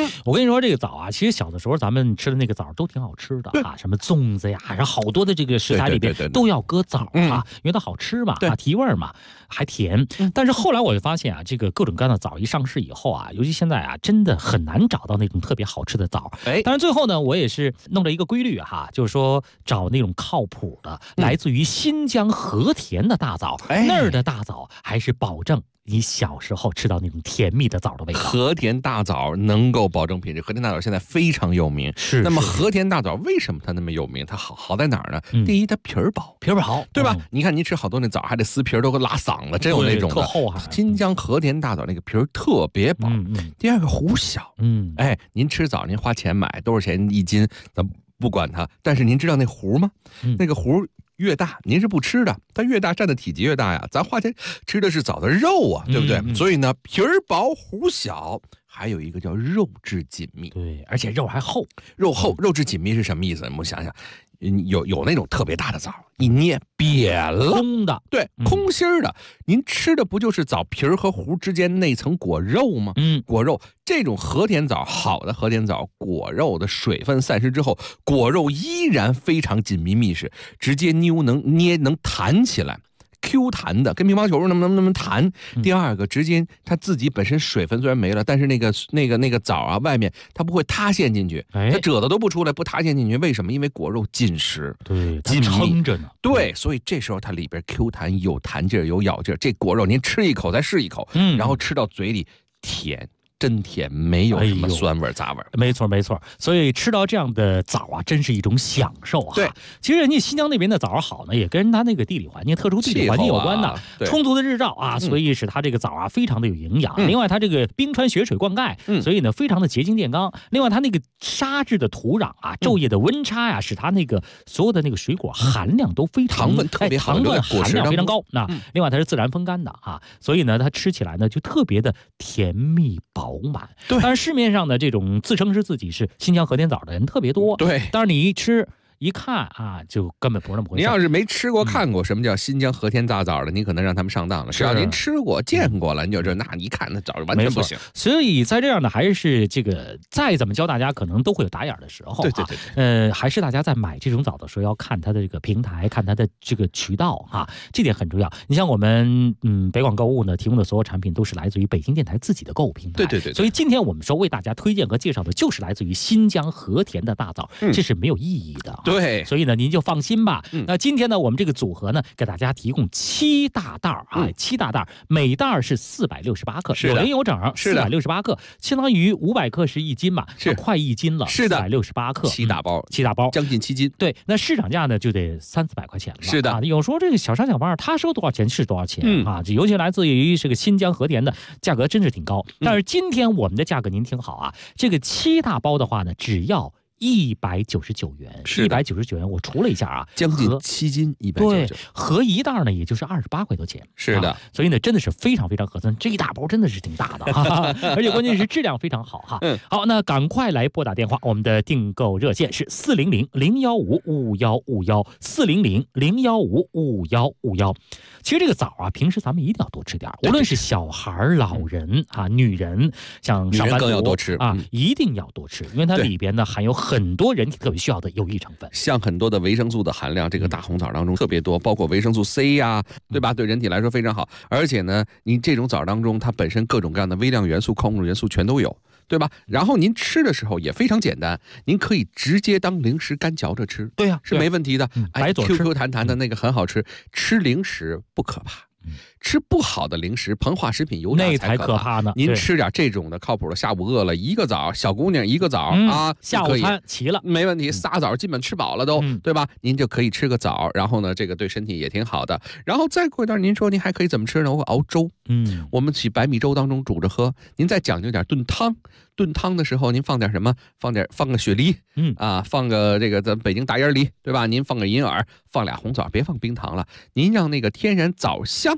跟你说，这个枣啊，其实小的时候咱们吃的那个枣都挺好吃的啊，什么粽子呀，然后好多的这个食材里边都要搁枣啊，因为它好吃嘛，啊，提味儿嘛，还甜。但是后来我就发现啊，这个各种各样的枣一上市以后啊，尤其现在啊，真的很难找到那种特别好吃的枣。当然最后呢，我也是弄了一个规律哈，就是说找那种靠谱的，来自于新疆和田的大枣，那儿的大枣还是保证你小时候吃到那种甜蜜的枣的味道。 和田大枣能够保证品质，和田大枣现在非常有名。 是。 那么和田大枣为什么它那么有名？它好在哪儿呢？第一，它皮儿薄， 皮儿薄， 对吧？你看您吃好多那枣还得撕皮儿，都给拉嗓子，真有那种的。 特厚还。 新疆和田大枣那个皮儿特别薄。第二个核小。您吃枣您花钱买多少钱一斤，咱不管它，但是您知道那核吗？那个核越大，您是不吃的，它越大占的体积越大呀。咱花钱吃的是枣的肉啊，对不对？所以呢，皮儿薄核小，还有一个叫肉质紧密。 对，而且肉还厚， 肉厚肉质紧密是什么意思？我们想想，有那种特别大的枣，一捏扁了， 空的， 对，空心儿的。您吃的不就是枣皮儿和核之间那层果肉吗？果肉这种和田枣，好的和田枣，果肉的水分散失之后，果肉依然非常紧密密实，直接能弹起来。Q 弹的，跟乒乓球那么弹。第二个，直接它自己本身水分虽然没了，但是那个枣啊，外面它不会塌陷进去，它褶子都不出来，不塌陷进去。为什么？因为果肉紧实， 对， 紧密撑着呢。 对，所以这时候它里边 Q 弹，有弹劲儿，有咬劲儿。这果肉您吃一口再试一口，然后吃到嘴里甜。真甜，没有什么酸味杂味。 没错没错，所以吃到这样的枣啊，真是一种享受啊。 对， 其实人家新疆那边的枣好呢，也跟它那个地理环境、特殊地理环境有关的。充足的日照啊，所以使它这个枣啊非常的有营养。另外，它这个冰川雪水灌溉，所以呢非常的洁净健康。另外，它那个沙质的土壤啊，昼夜的温差呀，使它那个所有的那个水果含量都非常糖分特别好， 糖分含量非常高。那另外它是自然风干的啊，所以呢它吃起来呢就特别的甜蜜饱满。 对， 但是市面上的这种自称是自己是新疆和田枣的人特别多。 对， 但是你一吃一看啊，就根本不是那么回事。 您要是没吃过、看过什么叫新疆和田大枣的，您可能让他们上当了。只要您吃过、见过了，你就知道，那你一看那枣完全不行。 所以在这样的还是这个再怎么教大家，可能都会有打眼的时候。 对。 还是大家在买这种枣的时候，要看它的这个平台，看它的这个渠道啊，这点很重要。你像我们北广购物呢提供的所有产品都是来自于北京电台自己的购物平台。 对。 所以今天我们说为大家推荐和介绍的就是来自于新疆和田的大枣，这是没有意义的。 对， 所以呢，您就放心吧。那今天呢，我们这个组合呢，给大家提供7大袋啊，7大袋，每袋是468克，有零有整，468克，相当于500克是1斤嘛，是快1斤了， 是的 ，468克 ，7大包，将近7斤。 对，那市场价呢就得300-400块钱了。 是的， 有时候这个小商小贩他说多少钱是多少钱啊，尤其来自于这个新疆和田的价格真是挺高。但是今天我们的价格您听好啊，这个7大包的话呢，只要199元，199元，我除了一下啊， 将近7斤199， 对，合一袋呢也就是28块多钱， 是的， 所以呢真的是非常非常合算，这一大包真的是挺大的哈，而且关键是质量非常好哈。好，那赶快来拨打电话，我们的订购热线是400-015-515，400-015-515。其实这个枣啊，平时咱们一定要多吃点，无论是小孩、老人啊、女人，像上班族更要多吃啊，一定要多吃，因为它里边呢含有很多人体特别需要的有益成分， 像很多的维生素的含量，这个大红枣当中特别多，包括维生素 C 呀，对吧？对人体来说非常好。而且呢，您这种枣当中，它本身各种各样的微量元素、矿物质元素全都有，对吧？然后您吃的时候也非常简单，您可以直接当零食干嚼着吃， 对呀， 是没问题的。 白嘴吃 ，QQ 弹弹的那个很好吃。吃零食不可怕。吃不好的零食、膨化食品、油炸才可怕呢。 您吃点这种的靠谱的，下午饿了一个枣，小姑娘一个枣啊， 下午餐齐了， 没问题。仨枣基本吃饱了都，对吧？您就可以吃个枣，然后呢，这个对身体也挺好的。然后再过一段，您说您还可以怎么吃呢？我熬粥，我们取白米粥当中煮着喝。您再讲究点炖汤。炖汤的时候，您放点什么？放个雪梨，放个这个咱北京大烟梨，对吧？您放个银耳，放俩红枣，别放冰糖了。您让那个天然枣香，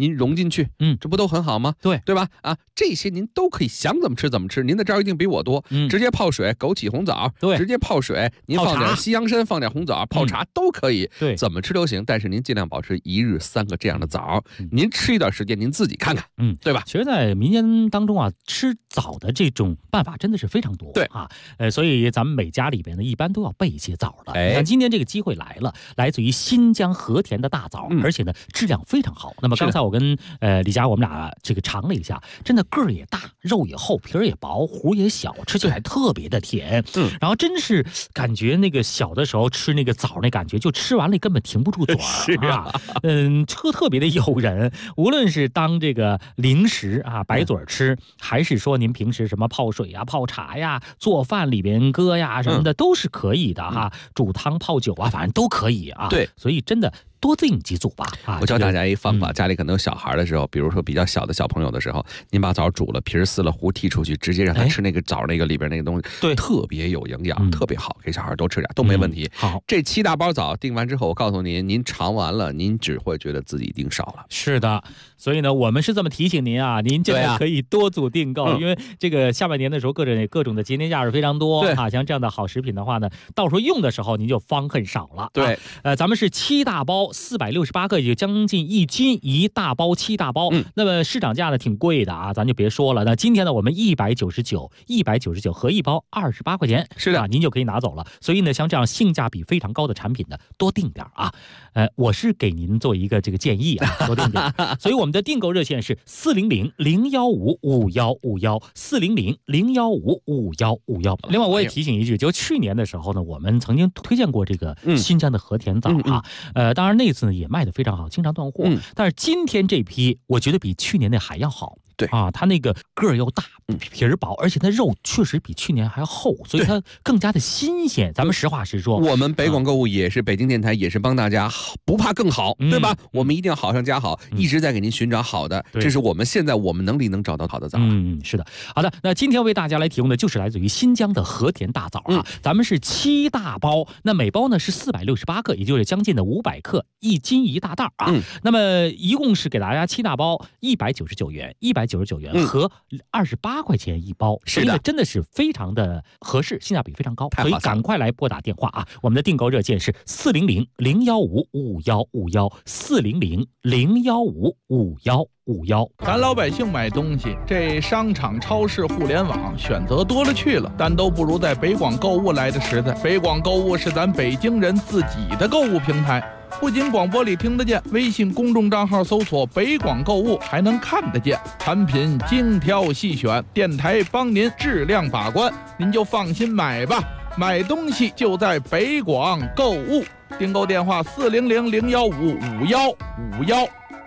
您融进去，这不都很好吗？对吧？啊，这些您都可以想怎么吃怎么吃，您的招一定比我多。直接泡水，枸杞红枣，直接泡水，您放点西洋参，放点红枣，泡茶都可以，怎么吃都行。但是您尽量保持1日3个这样的枣，您吃一段时间，您自己看看，对吧？ 其实，在民间当中啊，吃枣的这种办法真的是非常多，所以咱们每家里边呢，一般都要备一些枣的。那今天这个机会来了，来自于新疆和田的大枣，而且呢质量非常好。那么刚才我跟李佳我们俩这个尝了一下，真的个儿也大，肉也厚，皮儿也薄，核也小，吃起来特别的甜。然后真是感觉那个小的时候吃那个枣那感觉，就吃完了根本停不住嘴儿特别的诱人。无论是当这个零食啊白嘴吃，还是说您平时什么泡水呀、泡茶呀、做饭里边搁呀什么的，都是可以的哈。煮汤泡酒啊，反正都可以啊。 对， 所以真的多进几组吧。 我教大家一方法，家里可能有小孩的时候，比如说比较小的小朋友的时候，您把枣煮了，皮儿撕了，核剔出去，直接让他吃那个枣那个里边那个东西，对，特别有营养，特别好，给小孩都吃点都没问题。 好， 这7大包枣订完之后，我告诉您，您尝完了，您只会觉得自己订少了。 是的，所以呢，我们是这么提醒您啊，您真的可以多组订购，因为这个下半年的时候，各种的节年假日非常多啊，像这样的好食品的话呢，到时候用的时候您就方恨少了。 对， 咱们是7大包468个，也就将近1斤1大包7大包。那么市场价呢挺贵的啊，咱就别说了。那今天呢，我们199合一包28块钱， 是的， 您就可以拿走了。所以呢，像这样性价比非常高的产品呢，多订点啊。我是给您做一个这个建议啊，多订点。所以我们的订购热线是400-015-5151，400-015-5151。另外，我也提醒一句，就去年的时候呢，我们曾经推荐过这个新疆的和田枣啊。当然那次呢也卖得非常好，经常断货。但是今天这批，我觉得比去年那还要好。 对啊，它那个个儿又大，皮儿薄，而且它肉确实比去年还要厚，所以它更加的新鲜。咱们实话实说， 我们北广购物也是北京电台，也是帮大家不怕更好，对吧？我们一定要好上加好，一直在给您寻找好的，这是我们现在我们能力能找到好的枣。 是的。好的，那今天为大家来提供的就是来自于新疆的和田大枣啊。咱们是7大包，那每包呢是468克，也就是将近的500克，1斤1大袋啊。那么一共是给大家7大包199元和28块钱一包， 是的， 真的是非常的合适，性价比非常高，所以赶快来拨打电话啊！我们的订购热线是400-015-5151，400-015-5151。 咱老百姓买东西，这商场、超市、互联网选择多了去了，但都不如在北广购物来的实在。北广购物是咱北京人自己的购物平台。不仅广播里听得见，微信公众账号搜索北广购物还能看得见，产品精挑细选，电台帮您质量把关，您就放心买吧。买东西就在北广购物，订购电话400-015-5151。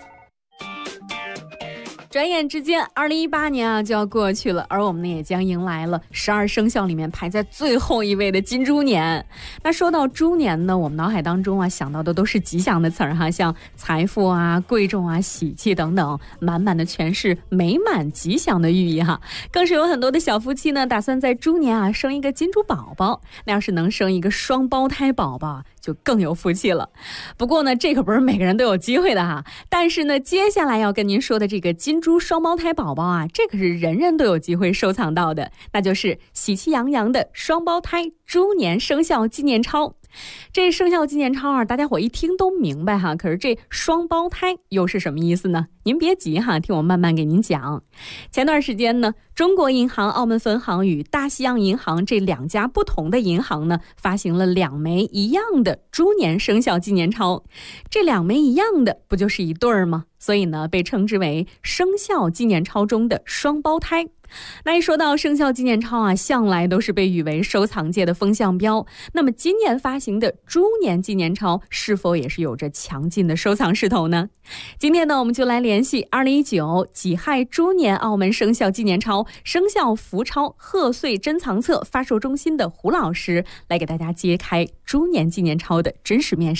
转眼之间，2018年啊就要过去了，而我们呢也将迎来了12生肖里面排在最后一位的金猪年。那说到猪年呢，我们脑海当中啊想到的都是吉祥的词儿哈，像财富啊、贵重啊、喜气等等，满满的全是美满吉祥的寓意哈。更是有很多的小夫妻呢，打算在猪年啊生一个金猪宝宝。那要是能生一个双胞胎宝宝，就更有福气了。不过呢，这可不是每个人都有机会的哈。但是呢，接下来要跟您说的这个金猪双胞胎宝宝啊，这可是人人都有机会收藏到的，那就是喜气洋洋的双胞胎猪年生肖纪念钞。这生肖纪念钞啊，大家伙一听都明白哈，可是这双胞胎又是什么意思呢？您别急哈，听我慢慢给您讲。前段时间呢，中国银行澳门分行与大西洋银行这2家不同的银行呢，发行了2枚一样的猪年生肖纪念钞。这2枚一样的，不就是一对儿吗？所以呢，被称之为生肖纪念钞中的双胞胎。那一说到生肖纪念钞啊，向来都是被誉为收藏界的风向标。那么今年发行的猪年纪念钞是否也是有着强劲的收藏势头呢？今天呢，我们就来联系2019己亥猪年澳门生肖纪念钞生肖福钞贺岁珍藏册发售中心的胡老师，来给大家揭开猪年纪念钞的真实面纱。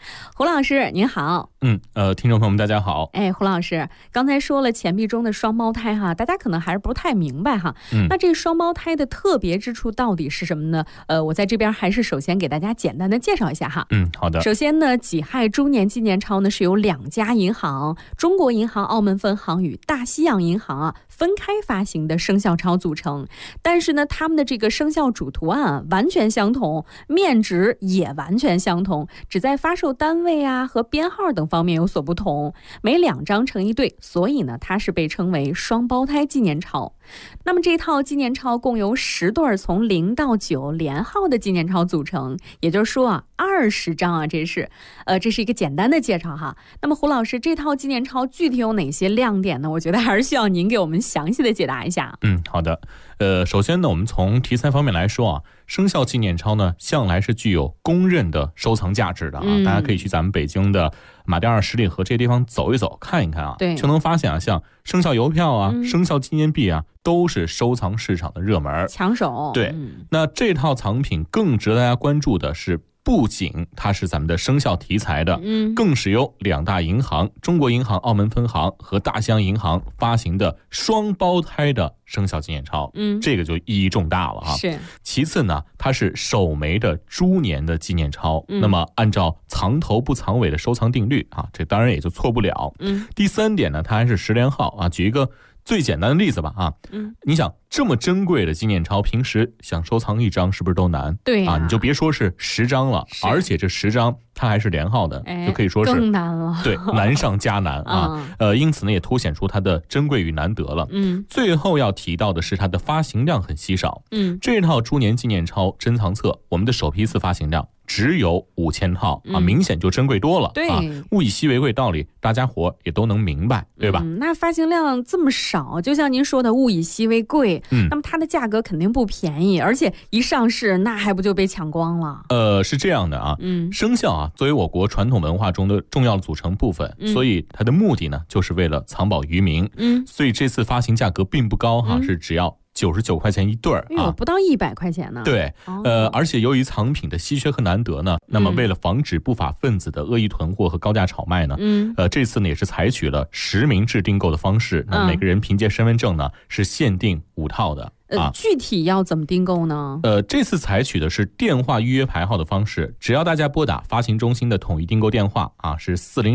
胡老师您好。 听众朋友们大家好。 胡老师刚才说了钱币中的双胞胎哈，大家可能还是不太明白哈。那这双胞胎的特别之处到底是什么呢？我在这边还是首先给大家简单的介绍一下哈。 好的。 首先呢，己亥猪年纪念钞呢是由2家银行，中国银行澳门分行与大西洋银行分开发行的生肖钞组成，但是呢，他们的这个生肖主图案完全相同，面值也完全相同，只在发售单位和编号等方面有所不同，每2张成一对，所以呢，它是被称为双胞胎纪念钞。那么这套纪念钞共由10对从0到9连号的纪念钞组成，也就是说20张这是一个简单的介绍哈。那么胡老师，这套纪念钞具体有哪些亮点呢？我觉得还是需要您给我们详细的解答一下。 好的。首先呢，我们从题材方面来说生肖纪念钞呢，向来是具有公认的收藏价值的大家可以去咱们北京的马甸二十里河这些地方走一走看一看对， 就能发现像生肖邮票生肖纪念币都是收藏市场的热门抢手。 对，那这套藏品更值得大家关注的是，不仅它是咱们的生肖题材的，更是由2大银行中国银行澳门分行和大西洋银行发行的双胞胎的生肖纪念钞，这个就意义重大了是。 其次呢，它是首枚的猪年的纪念钞，那么按照藏头不藏尾的收藏定律这当然也就错不了。第3点呢，它还是10连号举一个最简单的例子吧你想这么珍贵的纪念钞，平时想收藏1张是不是都难？ 对你就别说是10张了，而且这10张它还是连号的，就可以说是更难了。 对，难上加难因此呢，也凸显出它的珍贵与难得了。最后要提到的是它的发行量很稀少。这套猪年纪念钞珍藏册，我们的首批次发行量只有5000套明显就珍贵多了。 对， 物以稀为贵道理，大家伙也都能明白，对吧？ 那发行量这么少，就像您说的物以稀为贵，那么它的价格肯定不便宜，而且一上市那还不就被抢光了？ 是这样的生肖作为我国传统文化中的重要的组成部分，所以它的目的呢，就是为了藏宝于民。所以这次发行价格并不高是只要99块钱一对不到100块钱呢。 对，而且由于藏品的稀缺和难得呢，那么为了防止不法分子的恶意囤货和高价炒卖呢，这次呢也是采取了实名制订购的方式，那每个人凭借身份证呢是限定5套的。 具体要怎么订购呢？ 这次采取的是电话预约排号的方式，只要大家拨打发行中心的统一订购电话是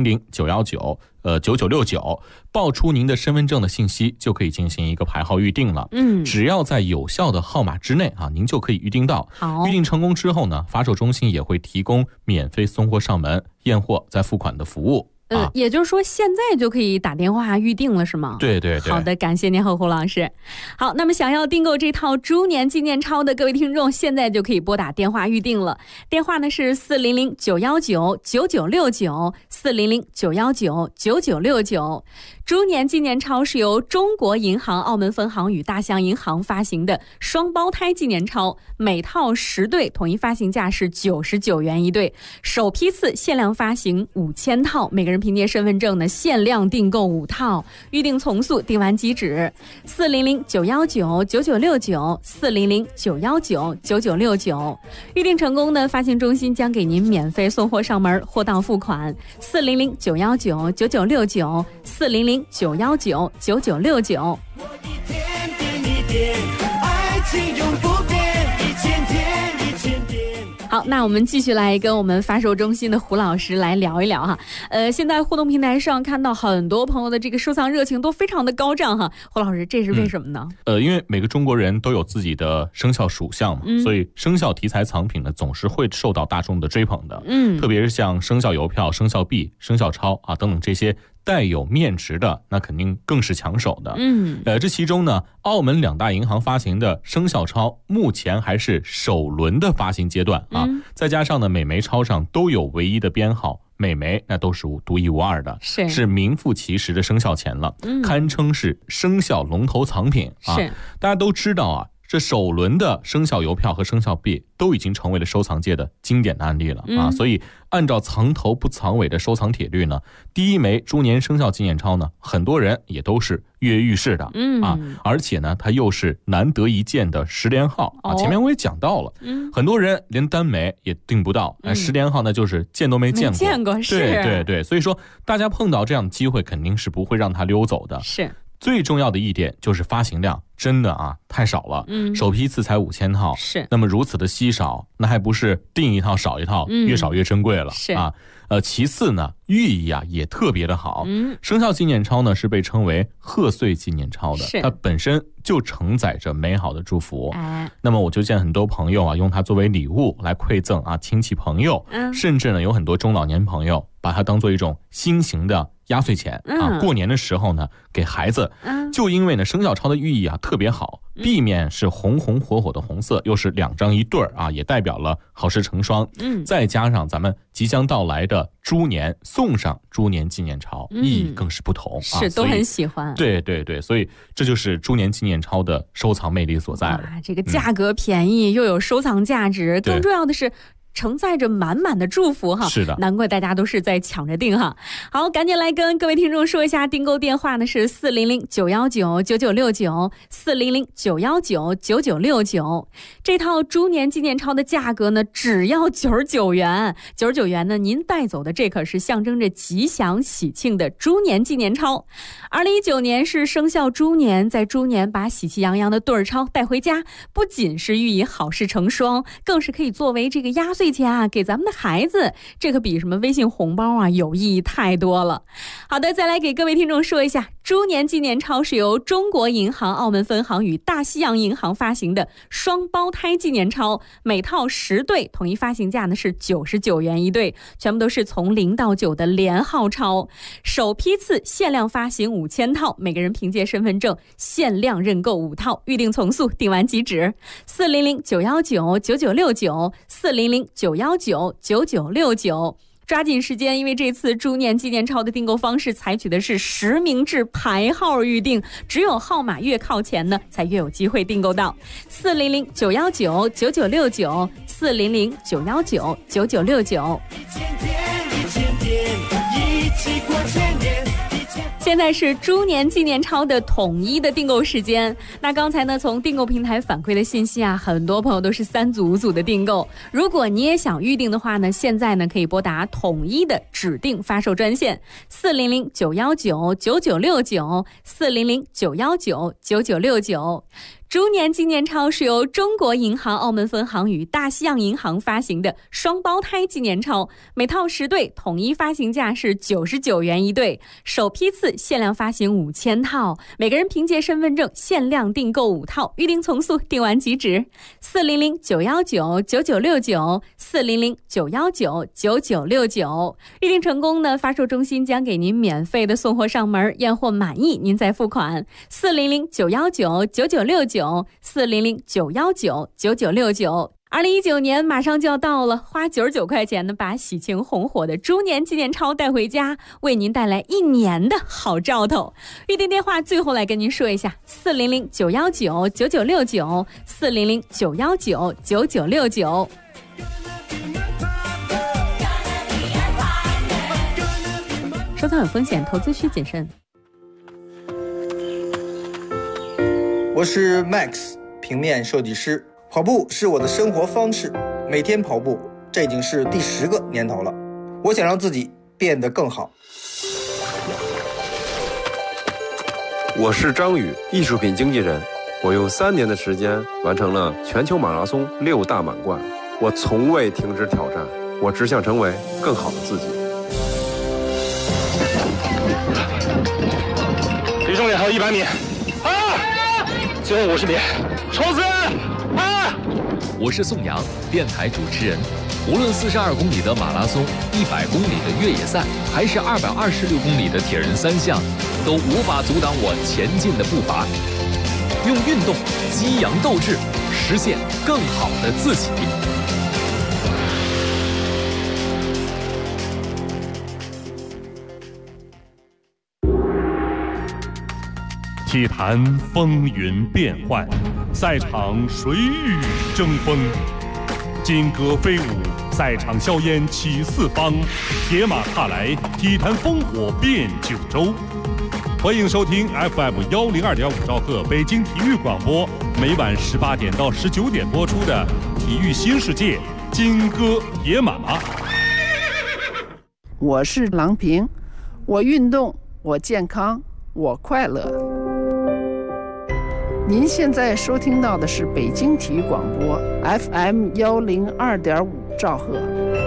400-919-9969，报出您的身份证的信息，就可以进行一个排号预定了。只要在有效的号码之内您就可以预定到。预定成功之后呢，发售中心也会提供免费送货上门、验货再付款的服务。 也就是说现在就可以打电话预定了是吗？ 对对对。 好的，感谢您和胡老师。好，那么想要订购这套猪年纪念钞的各位听众，现在就可以拨打电话预定了。电话呢是400-919-9969，400-919-9969。猪年纪念钞是由中国银行澳门分行与大西洋银行发行的双胞胎纪念钞，每套10对，统一发行价是99元一对，首批次限量发行5000套，每个人凭借身份证呢限量订购5套，预定从速，订完即止。400-919-9969，400-919-9969，预定成功呢，发行中心将给您免费送货上门，货到付款。400-919-9969，400-919-9969。好，那我们继续来跟我们发售中心的胡老师来聊一聊哈。现在互动平台上看到很多朋友的这个收藏热情都非常的高涨哈。胡老师，这是为什么呢？ 因为每个中国人都有自己的生肖属相嘛，所以生肖题材藏品呢总是会受到大众的追捧的。特别是像生肖邮票、生肖币、生肖钞等等这些带有面值的，那肯定更是抢手的。这其中呢，澳门2大银行发行的生肖钞目前还是首轮的发行阶段再加上呢，每枚钞上都有唯一的编号，每枚那都是独一无二的，是名副其实的生肖钱了，堪称是生肖龙头藏品是。 大家都知道这首轮的生肖邮票和生肖币都已经成为了收藏界的经典的案例了啊！所以按照藏头不藏尾的收藏铁律呢，第一枚猪年生肖纪念钞呢，很多人也都是跃跃欲试的啊！而且呢，它又是难得一见的10连号啊！前面我也讲到了，很多人连单枚也订不到，10连号那就是见都没见过， 没见过，是， 对，所以说大家碰到这样的机会，肯定是不会让它溜走的。 是。 最重要的一点就是发行量真的啊太少了，首批次才5000套， 是。 那么如此的稀少，那还不是订一套少一套，越少越珍贵了， 是啊。其次呢，寓意啊也特别的好。生肖纪念钞呢是被称为贺岁纪念钞的，它本身就承载着美好的祝福。那么我就见很多朋友啊用它作为礼物来馈赠啊亲戚朋友，甚至呢有很多中老年朋友把它当做一种新型的压岁钱啊，过年的时候呢给孩子，就因为呢生肖钞的寓意啊特别好，壁面是红红火火的红色，又是2张一对啊，也代表了好事成双。再加上咱们即将到来的猪年，送上猪年纪念钞，意义更是不同， 是都很喜欢。 对，所以这就是猪年纪念钞的收藏魅力所在了。 这个价格便宜，又有收藏价值，更重要的是承载着满满的祝福哈， 是的， 难怪大家都是在抢着订哈。好，赶紧来跟各位听众说一下订购电话呢是400-919-9969，400-919-9969。这套猪年纪念钞的价格呢只要99元，99元呢您带走的这可是象征着吉祥喜庆的猪年纪念钞。2019年是生肖猪年，在猪年把喜气洋洋的对儿钞带回家，不仅是寓意好事成双，更是可以作为这个压岁钱啊给咱们的孩子，这可比什么微信红包啊有意义太多了。好的，再来给各位听众说一下，猪年纪念钞是由中国银行澳门分行与大西洋银行发行的双胞胎纪念钞，每套10对，统一发行价呢是99元一对，全部都是从0到9的连号钞，首批次限量发行5000套，每个人凭借身份证限量认购5套，预定从速，订完即止。400-919-9969，400-919-9969，抓紧时间，因为这次猪年纪念钞的订购方式采取的是实名制排号预定，只有号码越靠前呢才越有机会订购到。400-919-9969，400-919-9969。现在是猪年纪念钞的统一的订购时间。那刚才呢，从订购平台反馈的信息啊，很多朋友都是3组5组的订购。如果你也想预定的话呢，现在呢可以拨打统一的指定发售专线400-919-9969，400-919-9969。猪年纪念钞是由中国银行澳门分行与大西洋银行发行的双胞胎纪念钞，每套10对，统一发行价是99元一对，首批次限量发行5000套，每个人凭借身份证限量订购5套，预定从速，订完即止。400-919-9969，400-919-9969。预定成功呢，发售中心将给您免费的送货上门，验货满意您再付款。400-919-9969，400-919-9969。2019年马上就要到了，花99块钱呢，把喜庆红火的猪年纪念钞带回家，为您带来1年的好兆头。预订电话最后来跟您说一下：400-919-9969，400-919-9969。收藏有风险，投资需谨慎。 我是 Max， 平面设计师。跑步是我的生活方式，每天跑步，这已经是第10个年头了。我想让自己变得更好。 我是张宇，艺术品经纪人。我用3年的时间完成了全球马拉松6大满贯。我从未停止挑战，我只想成为更好的自己。 离终点还有100米，最后50米，冲刺！ 我是宋阳，电台主持人。无论42公里的马拉松、100公里的越野赛，还是226公里的铁人3项，都无法阻挡我前进的步伐。用运动激扬斗志，实现更好的自己。 体体坛风云变幻，赛场谁与争锋？金戈飞舞，赛场硝烟起四方，铁马踏来，体坛烽火遍九州。欢迎收听 FM102.5兆赫北京体育广播，每晚18点到19点播出的《体育新世界》金戈铁马。 我是郎平，我运动，我健康，我快乐。您现在收听到的是北京体育广播 FM102.5兆赫。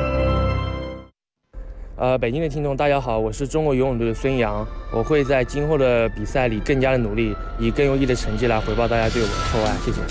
北京的听众大家好，我是中国游泳队的孙杨，我会在今后的比赛里更加的努力，以更优异的成绩来回报大家对我的厚爱，谢谢。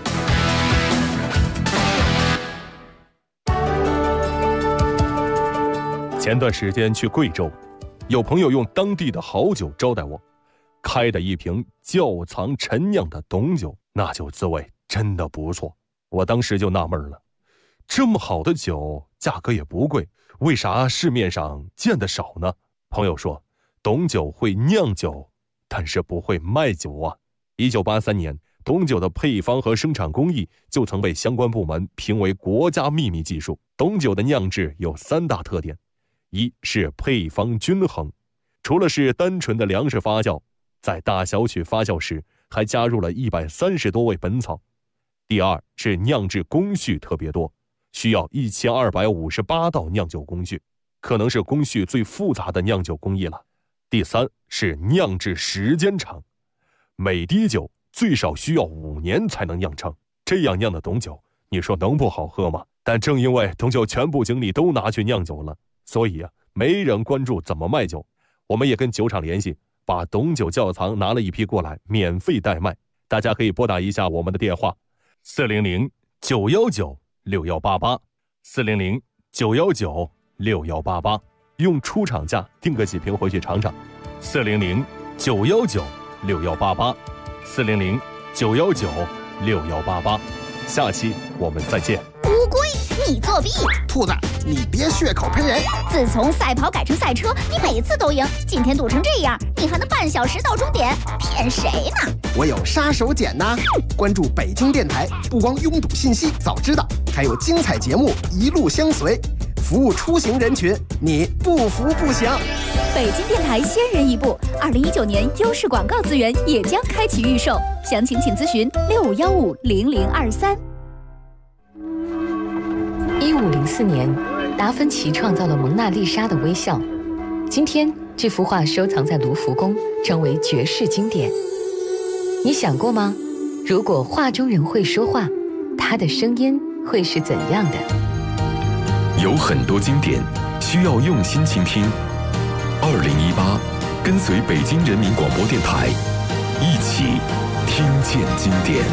前段时间去贵州，有朋友用当地的好酒招待我，开的一瓶窖藏陈酿的董酒，那酒滋味真的不错。我当时就纳闷了，这么好的酒，价格也不贵，为啥市面上见得少呢？朋友说，董酒会酿酒，但是不会卖酒啊。1983年，董酒的配方和生产工艺就曾被相关部门评为国家秘密技术。董酒的酿制有3大特点，一是配方均衡，除了是单纯的粮食发酵，在大小曲发酵时还加入了130多味本草。第二是酿制工序特别多，需要1258道酿酒工序，可能是工序最复杂的酿酒工艺了。第三是酿制时间长，每滴酒最少需要5年才能酿成，这样酿的董酒，你说能不好喝吗？但正因为董酒全部精力都拿去酿酒了，所以没人关注怎么卖酒。我们也跟酒厂联系，把董酒窖藏拿了一批过来，免费代卖。大家可以拨打一下我们的电话400-919-6188 400-919-6188，用出厂价订个几瓶回去尝尝。400-919-6188 400-919-6188，下期我们再见。 乌龟，你作弊！ 兔子，你别血口喷人！ 自从赛跑改成赛车，你每次都赢，今天堵成这样，你还能半小时到终点，骗谁呢？ 我有杀手锏呐！关注北京电台，不光拥堵信息早知道，还有精彩节目一路相随，服务出行人群，你不服不行。 北京电台先人一步，2019年优势广告资源也将开启预售，详情请咨询65150023。 1504年，达芬奇创造了蒙娜丽莎的微笑。今天，这幅画收藏在卢浮宫，成为绝世经典。你想过吗？如果画中人会说话，他的声音会是怎样的？ 有很多经典需要用心倾听。2018，跟随北京人民广播电台，一起听见经典。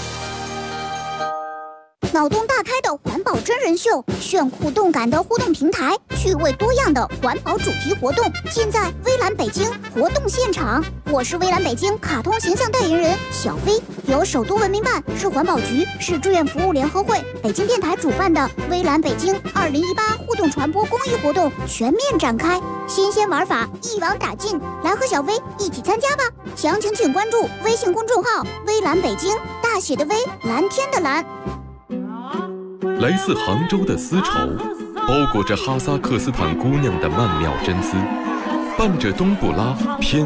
脑洞大开的环保真人秀，炫酷动感的互动平台，趣味多样的环保主题活动，尽在微蓝北京活动现场。我是微蓝北京卡通形象代言人小飞，由首都文明办、市环保局、市志愿服务联合会、北京电台主办的微蓝北京2018互动传播公益活动全面展开，新鲜玩法一网打尽，来和小飞一起参加吧！详情请关注微信公众号微蓝北京，大写的微，蓝天的蓝。 来自杭州的丝绸，包裹着哈萨克斯坦姑娘的曼妙真姿，伴着冬不拉偏